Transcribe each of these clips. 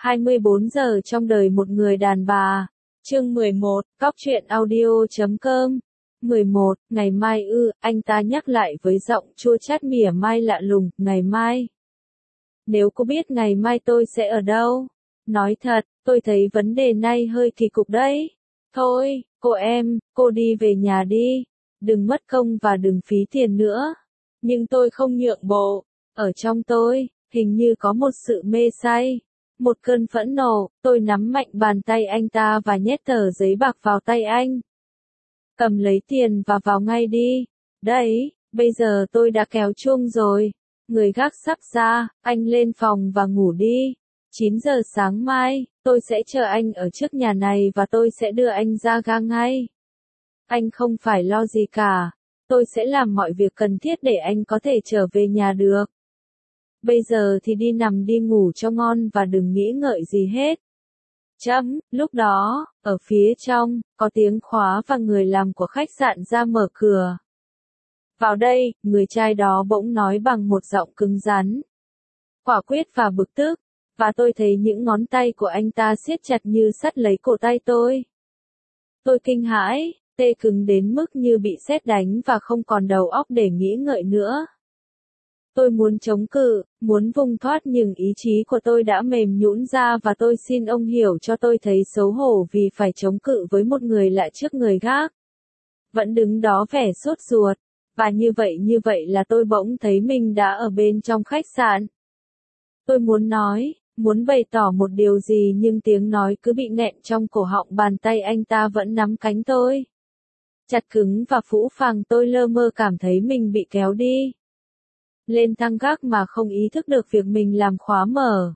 24 giờ trong đời một người đàn bà. Chương 11, Cóc truyện audio.com. 11, ngày mai anh ta nhắc lại với giọng chua chát mỉa mai lạ lùng, ngày mai. Nếu cô biết ngày mai tôi sẽ ở đâu? Nói thật, tôi thấy vấn đề này hơi kỳ cục đấy. Thôi, cô đi về nhà đi. Đừng mất công và đừng phí tiền nữa. Nhưng tôi không nhượng bộ. Ở trong tôi, hình như có một sự mê say. Một cơn phẫn nộ, tôi nắm mạnh bàn tay anh ta và nhét tờ giấy bạc vào tay anh. Cầm lấy tiền và vào ngay đi. Đấy, bây giờ tôi đã kéo chuông rồi. Người gác sắp ra, anh lên phòng và ngủ đi. 9 giờ sáng mai, tôi sẽ chờ anh ở trước nhà này và tôi sẽ đưa anh ra ga ngay. Anh không phải lo gì cả. Tôi sẽ làm mọi việc cần thiết để anh có thể trở về nhà được. Bây giờ thì đi nằm đi ngủ cho ngon và đừng nghĩ ngợi gì hết. Lúc đó, ở phía trong, có tiếng khóa và người làm của khách sạn ra mở cửa. Vào đây, người trai đó bỗng nói bằng một giọng cứng rắn, quả quyết và bực tức, và tôi thấy những ngón tay của anh ta siết chặt như sắt lấy cổ tay tôi. Tôi kinh hãi, tê cứng đến mức như bị sét đánh và không còn đầu óc để nghĩ ngợi nữa. Tôi muốn chống cự, muốn vùng thoát nhưng ý chí của tôi đã mềm nhũn ra và tôi xin ông hiểu cho tôi thấy xấu hổ vì phải chống cự với một người lạ trước người gác. Vẫn đứng đó vẻ sốt ruột, và như vậy là tôi bỗng thấy mình đã ở bên trong khách sạn. Tôi muốn nói, muốn bày tỏ một điều gì nhưng tiếng nói cứ bị nghẹn trong cổ họng, bàn tay anh ta vẫn nắm cánh tôi. Chặt cứng và phũ phàng, tôi lơ mơ cảm thấy mình bị kéo đi lên thang gác mà không ý thức được việc mình làm khóa mở.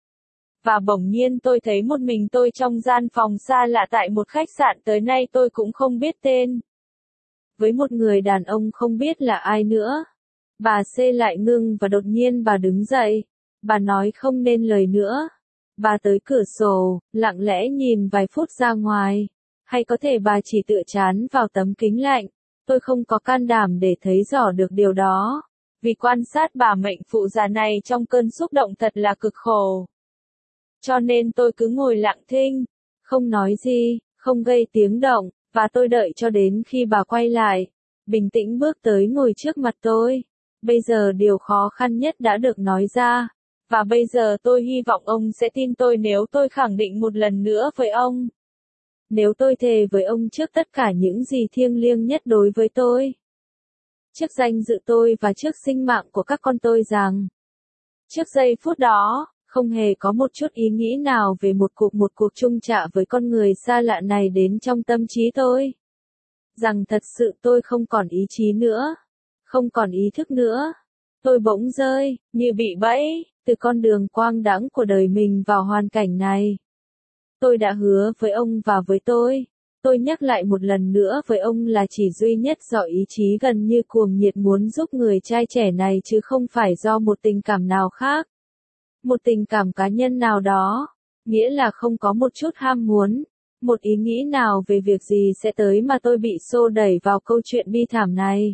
Và bỗng nhiên tôi thấy một mình tôi trong gian phòng xa lạ tại một khách sạn tới nay tôi cũng không biết tên. Với một người đàn ông không biết là ai nữa. Bà C lại ngưng và đột nhiên bà đứng dậy. Bà nói không nên lời nữa. Bà tới cửa sổ, lặng lẽ nhìn vài phút ra ngoài. Hay có thể bà chỉ tựa trán vào tấm kính lạnh. Tôi không có can đảm để thấy rõ được điều đó. Vì quan sát bà mệnh phụ già này trong cơn xúc động thật là cực khổ. Cho nên tôi cứ ngồi lặng thinh, không nói gì, không gây tiếng động, và tôi đợi cho đến khi bà quay lại, bình tĩnh bước tới ngồi trước mặt tôi. Bây giờ điều khó khăn nhất đã được nói ra, và bây giờ tôi hy vọng ông sẽ tin tôi nếu tôi khẳng định một lần nữa với ông. Nếu tôi thề với ông trước tất cả những gì thiêng liêng nhất đối với tôi. Trước danh dự tôi và trước sinh mạng của các con tôi rằng, trước giây phút đó, không hề có một chút ý nghĩ nào về một cuộc chung chạ với con người xa lạ này đến trong tâm trí tôi. Rằng thật sự tôi không còn ý chí nữa, không còn ý thức nữa. Tôi bỗng rơi, như bị bẫy, từ con đường quang đãng của đời mình vào hoàn cảnh này. Tôi đã hứa với ông và với tôi nhắc lại một lần nữa với ông là chỉ duy nhất do ý chí gần như cuồng nhiệt muốn giúp người trai trẻ này chứ không phải do một tình cảm nào khác. Một tình cảm cá nhân nào đó, nghĩa là không có một chút ham muốn, một ý nghĩ nào về việc gì sẽ tới mà tôi bị xô đẩy vào câu chuyện bi thảm này.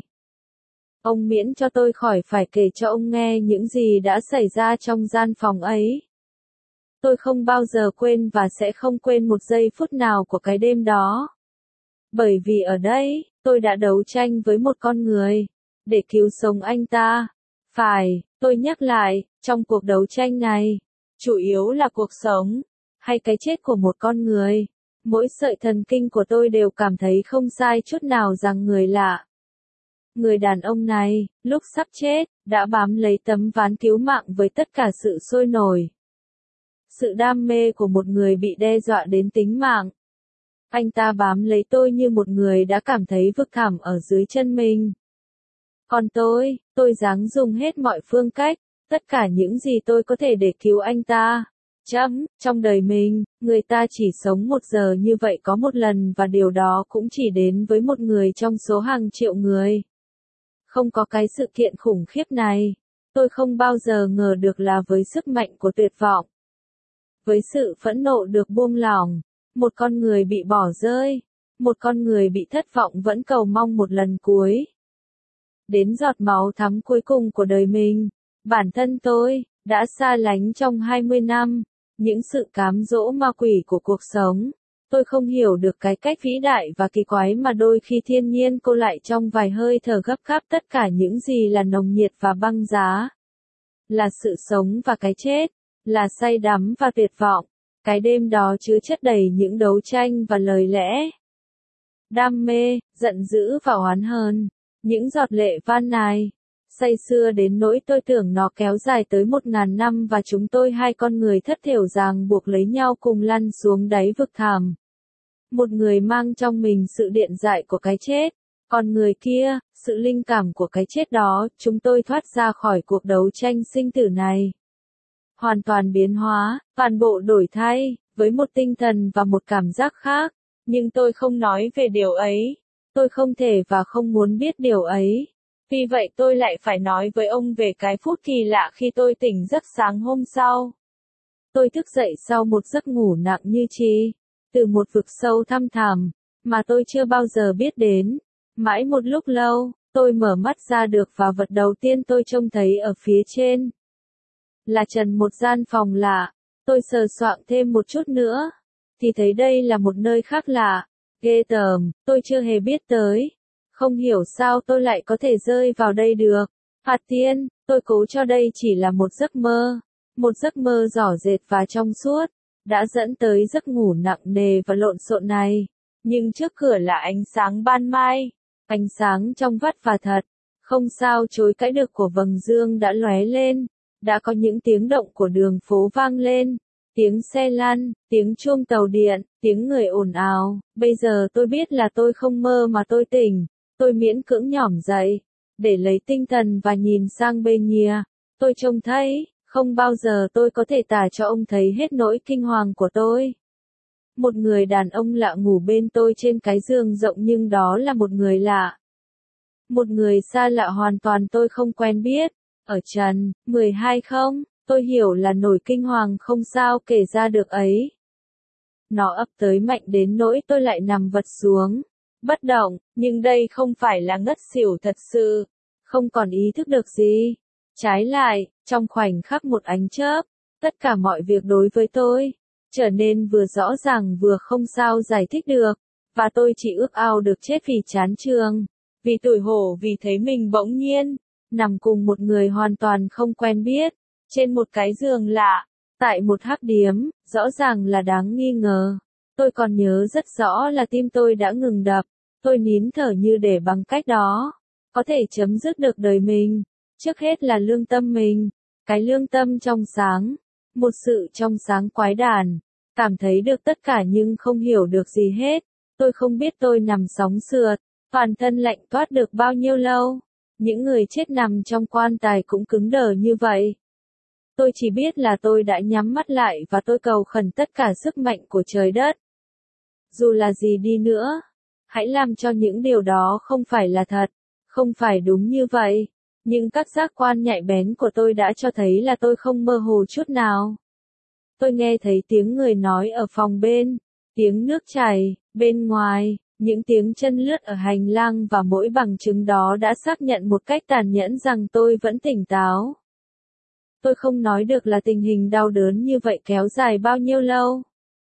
Ông miễn cho tôi khỏi phải kể cho ông nghe những gì đã xảy ra trong gian phòng ấy. Tôi không bao giờ quên và sẽ không quên một giây phút nào của cái đêm đó. Bởi vì ở đây, tôi đã đấu tranh với một con người, để cứu sống anh ta. Phải, tôi nhắc lại, trong cuộc đấu tranh này, chủ yếu là cuộc sống, hay cái chết của một con người. Mỗi sợi thần kinh của tôi đều cảm thấy không sai chút nào rằng người lạ. Người đàn ông này, lúc sắp chết, đã bám lấy tấm ván cứu mạng với tất cả sự sôi nổi. Sự đam mê của một người bị đe dọa đến tính mạng. Anh ta bám lấy tôi như một người đã cảm thấy vực thẳm ở dưới chân mình. Còn tôi ráng dùng hết mọi phương cách, tất cả những gì tôi có thể để cứu anh ta. Trong đời mình, người ta chỉ sống 1 giờ như vậy có một lần và điều đó cũng chỉ đến với một người trong số hàng triệu người. Không có cái sự kiện khủng khiếp này, tôi không bao giờ ngờ được là với sức mạnh của tuyệt vọng. Với sự phẫn nộ được buông lỏng, một con người bị bỏ rơi, một con người bị thất vọng vẫn cầu mong một lần cuối. Đến giọt máu thắm cuối cùng của đời mình, bản thân tôi đã xa lánh trong 20 năm, những sự cám dỗ ma quỷ của cuộc sống. Tôi không hiểu được cái cách vĩ đại và kỳ quái mà đôi khi thiên nhiên cô lại trong vài hơi thở gấp gáp tất cả những gì là nồng nhiệt và băng giá. Là sự sống và cái chết, là say đắm và tuyệt vọng. Cái đêm đó chứa chất đầy những đấu tranh và lời lẽ. Đam mê, giận dữ và oán hờn. Những giọt lệ van nài. Say sưa đến nỗi tôi tưởng nó kéo dài tới 1000 năm và chúng tôi hai con người thất thểu ràng buộc lấy nhau cùng lăn xuống đáy vực thẳm. Một người mang trong mình sự điện dại của cái chết, còn người kia, sự linh cảm của cái chết đó, chúng tôi thoát ra khỏi cuộc đấu tranh sinh tử này. Hoàn toàn biến hóa, toàn bộ đổi thay, với một tinh thần và một cảm giác khác, nhưng tôi không nói về điều ấy. Tôi không thể và không muốn biết điều ấy. Vì vậy tôi lại phải nói với ông về cái phút kỳ lạ khi tôi tỉnh giấc sáng hôm sau. Tôi thức dậy sau một giấc ngủ nặng như chi, từ một vực sâu thăm thẳm, mà tôi chưa bao giờ biết đến. Mãi một lúc lâu, tôi mở mắt ra được và vật đầu tiên tôi trông thấy ở phía trên là trần một gian phòng lạ. Tôi sờ soạng thêm một chút nữa, thì thấy đây là một nơi khác lạ, ghê tởm, tôi chưa hề biết tới. Không hiểu sao tôi lại có thể rơi vào đây được. Hạt tiên, tôi cố cho đây chỉ là một giấc mơ. Một giấc mơ rỏ rệt và trong suốt, đã dẫn tới giấc ngủ nặng nề và lộn xộn này. Nhưng trước cửa là ánh sáng ban mai, ánh sáng trong vắt và thật. Không sao chối cãi được của vầng dương đã lóe lên. Đã có những tiếng động của đường phố vang lên. Tiếng xe lăn, tiếng chuông tàu điện, tiếng người ồn ào. Bây giờ tôi biết là tôi không mơ mà tôi tỉnh. Tôi miễn cưỡng nhỏm dậy, để lấy tinh thần và nhìn sang bên nhìa. Tôi trông thấy, không bao giờ tôi có thể tả cho ông thấy hết nỗi kinh hoàng của tôi. Một người đàn ông lạ ngủ bên tôi trên cái giường rộng nhưng đó là một người lạ. Một người xa lạ hoàn toàn tôi không quen biết. Ở trần, 12 không, tôi hiểu là nỗi kinh hoàng không sao kể ra được ấy. Nó ập tới mạnh đến nỗi tôi lại nằm vật xuống. Bất động, nhưng đây không phải là ngất xỉu thật sự, không còn ý thức được gì. Trái lại, trong khoảnh khắc một ánh chớp, tất cả mọi việc đối với tôi trở nên vừa rõ ràng vừa không sao giải thích được, và tôi chỉ ước ao được chết vì chán chường, vì tủi hổ vì thấy mình bỗng nhiên nằm cùng một người hoàn toàn không quen biết, trên một cái giường lạ, tại một hắc điếm, rõ ràng là đáng nghi ngờ. Tôi còn nhớ rất rõ là tim tôi đã ngừng đập. Tôi nín thở như để bằng cách đó có thể chấm dứt được đời mình. Trước hết là lương tâm mình, cái lương tâm trong sáng, một sự trong sáng quái đản, cảm thấy được tất cả nhưng không hiểu được gì hết. Tôi không biết tôi nằm sóng sượt, toàn thân lạnh toát được bao nhiêu lâu. Những người chết nằm trong quan tài cũng cứng đờ như vậy. Tôi chỉ biết là tôi đã nhắm mắt lại và tôi cầu khẩn tất cả sức mạnh của trời đất. Dù là gì đi nữa, hãy làm cho những điều đó không phải là thật, không phải đúng như vậy. Nhưng các giác quan nhạy bén của tôi đã cho thấy là tôi không mơ hồ chút nào. Tôi nghe thấy tiếng người nói ở phòng bên, tiếng nước chảy, bên ngoài, những tiếng chân lướt ở hành lang và mỗi bằng chứng đó đã xác nhận một cách tàn nhẫn rằng tôi vẫn tỉnh táo. Tôi không nói được là tình hình đau đớn như vậy kéo dài bao nhiêu lâu.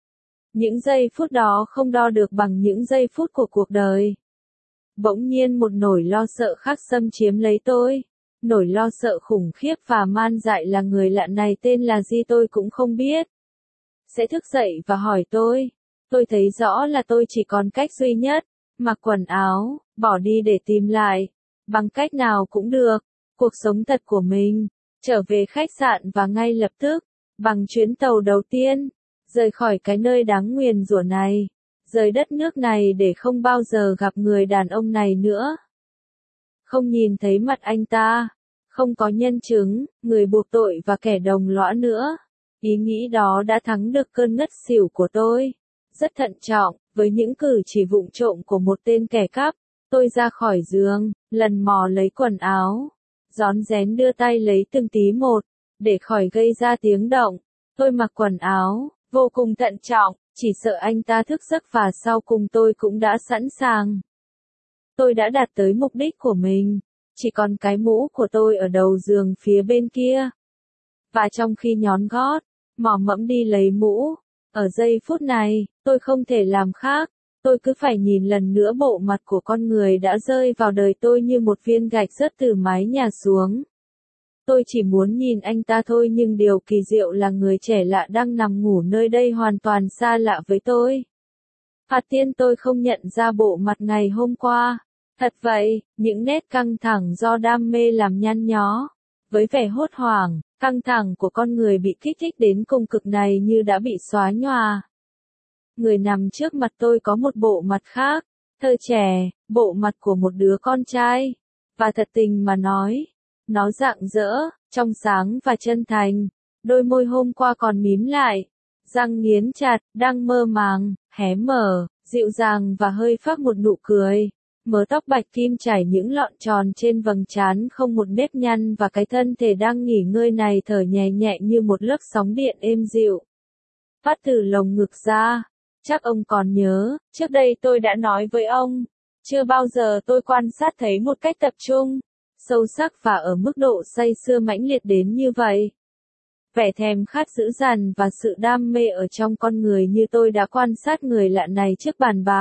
Những giây phút đó không đo được bằng những giây phút của cuộc đời. Bỗng nhiên một nỗi lo sợ khác xâm chiếm lấy tôi. Nỗi lo sợ khủng khiếp và man dại là người lạ này tên là gì tôi cũng không biết. Sẽ thức dậy và hỏi tôi. Tôi thấy rõ là tôi chỉ còn cách duy nhất, mặc quần áo, bỏ đi để tìm lại, bằng cách nào cũng được, cuộc sống thật của mình, trở về khách sạn và ngay lập tức, bằng chuyến tàu đầu tiên, rời khỏi cái nơi đáng nguyền rủa này, rời đất nước này để không bao giờ gặp người đàn ông này nữa. Không nhìn thấy mặt anh ta, không có nhân chứng, người buộc tội và kẻ đồng lõa nữa. Ý nghĩ đó đã thắng được cơn ngất xỉu của tôi. Rất thận trọng, với những cử chỉ vụng trộm của một tên kẻ cắp, tôi ra khỏi giường, lần mò lấy quần áo, rón rén đưa tay lấy từng tí một, để khỏi gây ra tiếng động. Tôi mặc quần áo, vô cùng thận trọng, chỉ sợ anh ta thức giấc và sau cùng tôi cũng đã sẵn sàng. Tôi đã đạt tới mục đích của mình, chỉ còn cái mũ của tôi ở đầu giường phía bên kia. Và trong khi nhón gót, mò mẫm đi lấy mũ. Ở giây phút này, tôi không thể làm khác. Tôi cứ phải nhìn lần nữa bộ mặt của con người đã rơi vào đời tôi như một viên gạch rớt từ mái nhà xuống. Tôi chỉ muốn nhìn anh ta thôi, nhưng điều kỳ diệu là người trẻ lạ đang nằm ngủ nơi đây hoàn toàn xa lạ với tôi. Thoạt tiên tôi không nhận ra bộ mặt ngày hôm qua. Thật vậy, những nét căng thẳng do đam mê làm nhăn nhó. Với vẻ hốt hoảng, căng thẳng của con người bị kích thích đến cùng cực này như đã bị xóa nhòa. Người nằm trước mặt tôi có một bộ mặt khác, thơ trẻ, bộ mặt của một đứa con trai. Và thật tình mà nói, nó rạng rỡ, trong sáng và chân thành. Đôi môi hôm qua còn mím lại, răng nghiến chặt, đang mơ màng, hé mở, dịu dàng và hơi phác một nụ cười. Mớ tóc bạch kim trải những lọn tròn trên vầng trán không một nếp nhăn, và cái thân thể đang nghỉ ngơi này thở nhẹ nhẹ như một lớp sóng điện êm dịu. Phát từ lồng ngực ra. Chắc ông còn nhớ, trước đây tôi đã nói với ông, chưa bao giờ tôi quan sát thấy một cách tập trung, sâu sắc và ở mức độ say sưa mãnh liệt đến như vậy. Vẻ thèm khát dữ dằn và sự đam mê ở trong con người như tôi đã quan sát người lạ này trước bàn bạc.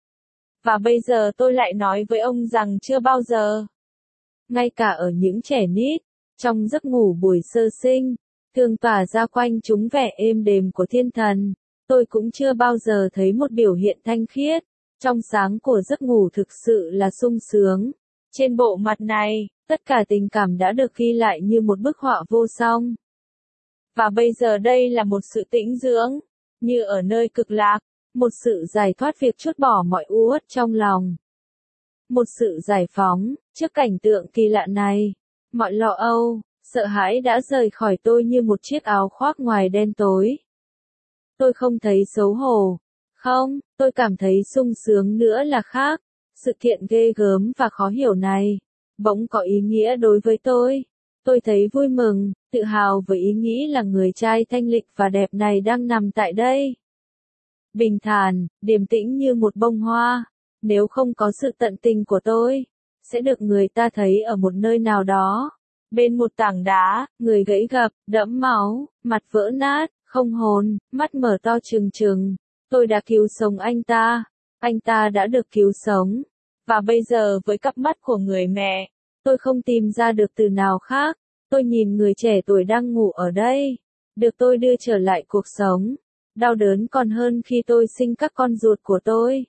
Và bây giờ tôi lại nói với ông rằng chưa bao giờ. Ngay cả ở những trẻ nít, trong giấc ngủ buổi sơ sinh, thường tỏa ra quanh chúng vẻ êm đềm của thiên thần, tôi cũng chưa bao giờ thấy một biểu hiện thanh khiết, trong sáng của giấc ngủ thực sự là sung sướng. Trên bộ mặt này, tất cả tình cảm đã được ghi lại như một bức họa vô song. Và bây giờ đây là một sự tĩnh dưỡng, như ở nơi cực lạc, một sự giải thoát việc trút bỏ mọi u uất trong lòng. Một sự giải phóng, trước cảnh tượng kỳ lạ này, mọi lo âu, sợ hãi đã rời khỏi tôi như một chiếc áo khoác ngoài đen tối. Tôi không thấy xấu hổ. Không, tôi cảm thấy sung sướng nữa là khác. Sự kiện ghê gớm và khó hiểu này, bỗng có ý nghĩa đối với tôi. Tôi thấy vui mừng, tự hào với ý nghĩ là người trai thanh lịch và đẹp này đang nằm tại đây. Bình thản, điềm tĩnh như một bông hoa. Nếu không có sự tận tình của tôi, sẽ được người ta thấy ở một nơi nào đó. Bên một tảng đá, người gãy gập, đẫm máu, mặt vỡ nát, không hồn, mắt mở to trừng trừng. Tôi đã cứu sống anh ta đã được cứu sống. Và bây giờ với cặp mắt của người mẹ, tôi không tìm ra được từ nào khác. Tôi nhìn người trẻ tuổi đang ngủ ở đây, được tôi đưa trở lại cuộc sống. Đau đớn còn hơn khi tôi sinh các con ruột của tôi.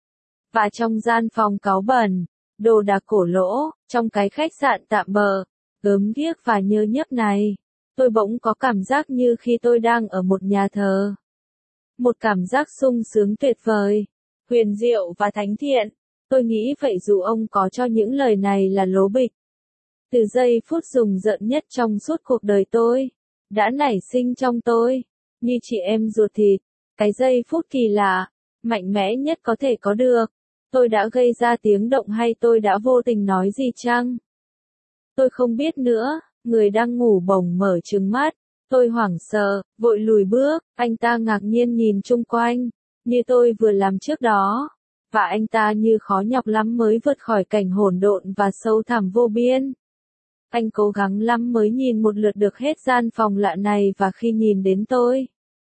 Và trong gian phòng cáu bẩn, đồ đạc cổ lỗ, trong cái khách sạn tạm bợ, gớm ghiếc và nhơ nhớp này, tôi bỗng có cảm giác như khi tôi đang ở một nhà thờ. Một cảm giác sung sướng tuyệt vời, huyền diệu và thánh thiện. Tôi nghĩ vậy dù ông có cho những lời này là lố bịch. Từ giây phút rùng rợn nhất trong suốt cuộc đời tôi, đã nảy sinh trong tôi, như chị em ruột thịt, cái giây phút kỳ lạ, mạnh mẽ nhất có thể có được. Tôi đã gây ra tiếng động hay tôi đã vô tình nói gì chăng? Tôi không biết nữa, người đang ngủ bỗng mở trừng mắt. Tôi hoảng sợ, vội lùi bước, anh ta ngạc nhiên nhìn chung quanh, như tôi vừa làm trước đó. Và anh ta như khó nhọc lắm mới vượt khỏi cảnh hỗn độn và sâu thẳm vô biên. Anh cố gắng lắm mới nhìn một lượt được hết gian phòng lạ này, và khi nhìn đến tôi,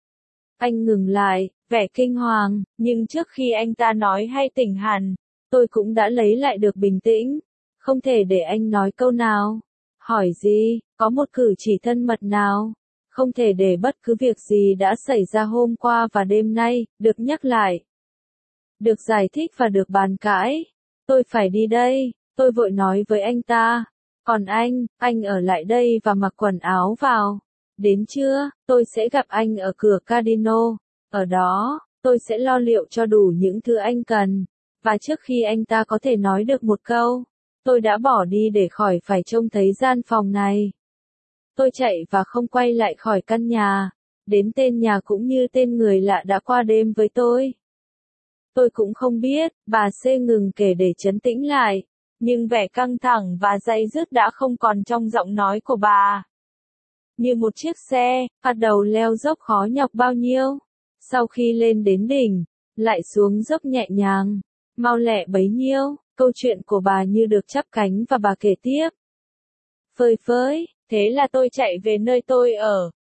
anh ngừng lại, vẻ kinh hoàng, nhưng trước khi anh ta nói hay tỉnh hẳn, tôi cũng đã lấy lại được bình tĩnh. Không thể để anh nói câu nào, hỏi gì, có một cử chỉ thân mật nào. Không thể để bất cứ việc gì đã xảy ra hôm qua và đêm nay, được nhắc lại, được giải thích và được bàn cãi. Tôi phải đi đây, tôi vội nói với anh ta. Còn anh ở lại đây và mặc quần áo vào. Đến trưa, tôi sẽ gặp anh ở cửa Casino. Ở đó, tôi sẽ lo liệu cho đủ những thứ anh cần. Và trước khi anh ta có thể nói được một câu, tôi đã bỏ đi để khỏi phải trông thấy gian phòng này. Tôi chạy và không quay lại khỏi căn nhà, đến tên nhà cũng như tên người lạ đã qua đêm với tôi. Tôi cũng không biết, bà C ngừng kể để trấn tĩnh lại, nhưng vẻ căng thẳng và day dứt đã không còn trong giọng nói của bà. Như một chiếc xe, bắt đầu leo dốc khó nhọc bao nhiêu. Sau khi lên đến đỉnh, lại xuống dốc nhẹ nhàng, mau lẹ bấy nhiêu. Câu chuyện của bà như được chắp cánh và bà kể tiếp. Phơi phới, thế là tôi chạy về nơi tôi ở.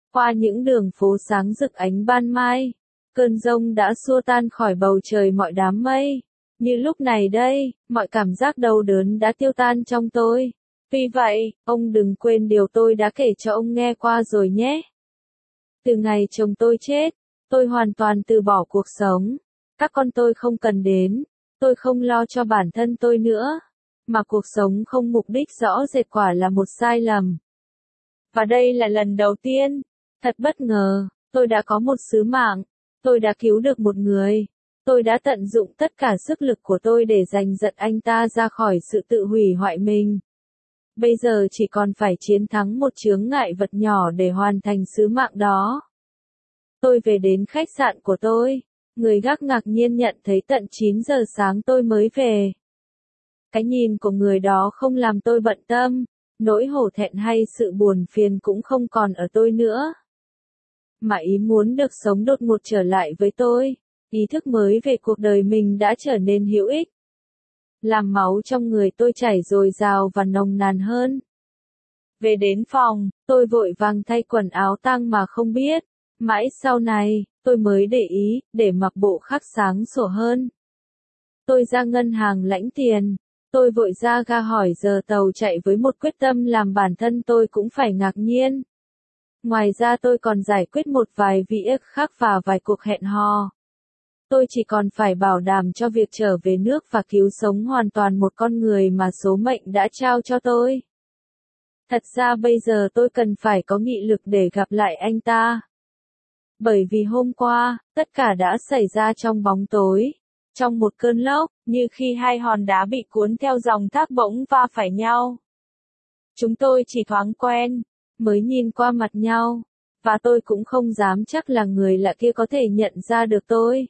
Qua những đường phố sáng rực ánh ban mai, cơn giông đã xua tan khỏi bầu trời mọi đám mây. Như lúc này đây, mọi cảm giác đau đớn đã tiêu tan trong tôi. Tuy vậy, ông đừng quên điều tôi đã kể cho ông nghe qua rồi nhé. Từ ngày chồng tôi chết, tôi hoàn toàn từ bỏ cuộc sống. Các con tôi không cần đến, tôi không lo cho bản thân tôi nữa. Mà cuộc sống không mục đích rõ rệt quả là một sai lầm. Và đây là lần đầu tiên, thật bất ngờ, tôi đã có một sứ mạng. Tôi đã cứu được một người. Tôi đã tận dụng tất cả sức lực của tôi để giành giật anh ta ra khỏi sự tự hủy hoại mình. Bây giờ chỉ còn phải chiến thắng một chướng ngại vật nhỏ để hoàn thành sứ mạng đó. Tôi về đến khách sạn của tôi. Người gác ngạc nhiên nhận thấy tận 9 giờ sáng tôi mới về. Cái nhìn của người đó không làm tôi bận tâm. Nỗi hổ thẹn hay sự buồn phiền cũng không còn ở tôi nữa. Mà ý muốn được sống đột ngột trở lại với tôi. Ý thức mới về cuộc đời mình đã trở nên hữu ích. Làm máu trong người tôi chảy dồi dào và nồng nàn hơn. Về đến phòng, tôi vội vàng thay quần áo tang mà không biết. Mãi sau này, tôi mới để ý, để mặc bộ khác sáng sủa hơn. Tôi ra ngân hàng lãnh tiền. Tôi vội ra ga hỏi giờ tàu chạy với một quyết tâm làm bản thân tôi cũng phải ngạc nhiên. Ngoài ra tôi còn giải quyết một vài việc khác và vài cuộc hẹn hò. Tôi chỉ còn phải bảo đảm cho việc trở về nước và cứu sống hoàn toàn một con người mà số mệnh đã trao cho tôi. Thật ra bây giờ tôi cần phải có nghị lực để gặp lại anh ta. Bởi vì hôm qua, tất cả đã xảy ra trong bóng tối. Trong một cơn lốc, như khi hai hòn đá bị cuốn theo dòng thác bỗng va phải nhau. Chúng tôi chỉ thoáng quen, mới nhìn qua mặt nhau, và tôi cũng không dám chắc là người lạ kia có thể nhận ra được tôi.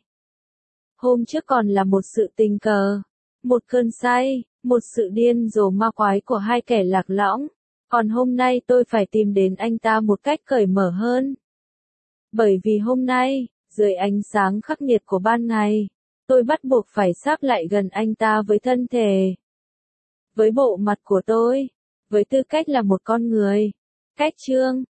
Hôm trước còn là một sự tình cờ, một cơn say, một sự điên rồ ma quái của hai kẻ lạc lõng, còn hôm nay tôi phải tìm đến anh ta một cách cởi mở hơn. Bởi vì hôm nay, dưới ánh sáng khắc nghiệt của ban ngày, tôi bắt buộc phải sáp lại gần anh ta với thân thể. Với bộ mặt của tôi, với tư cách là một con người. Cách chương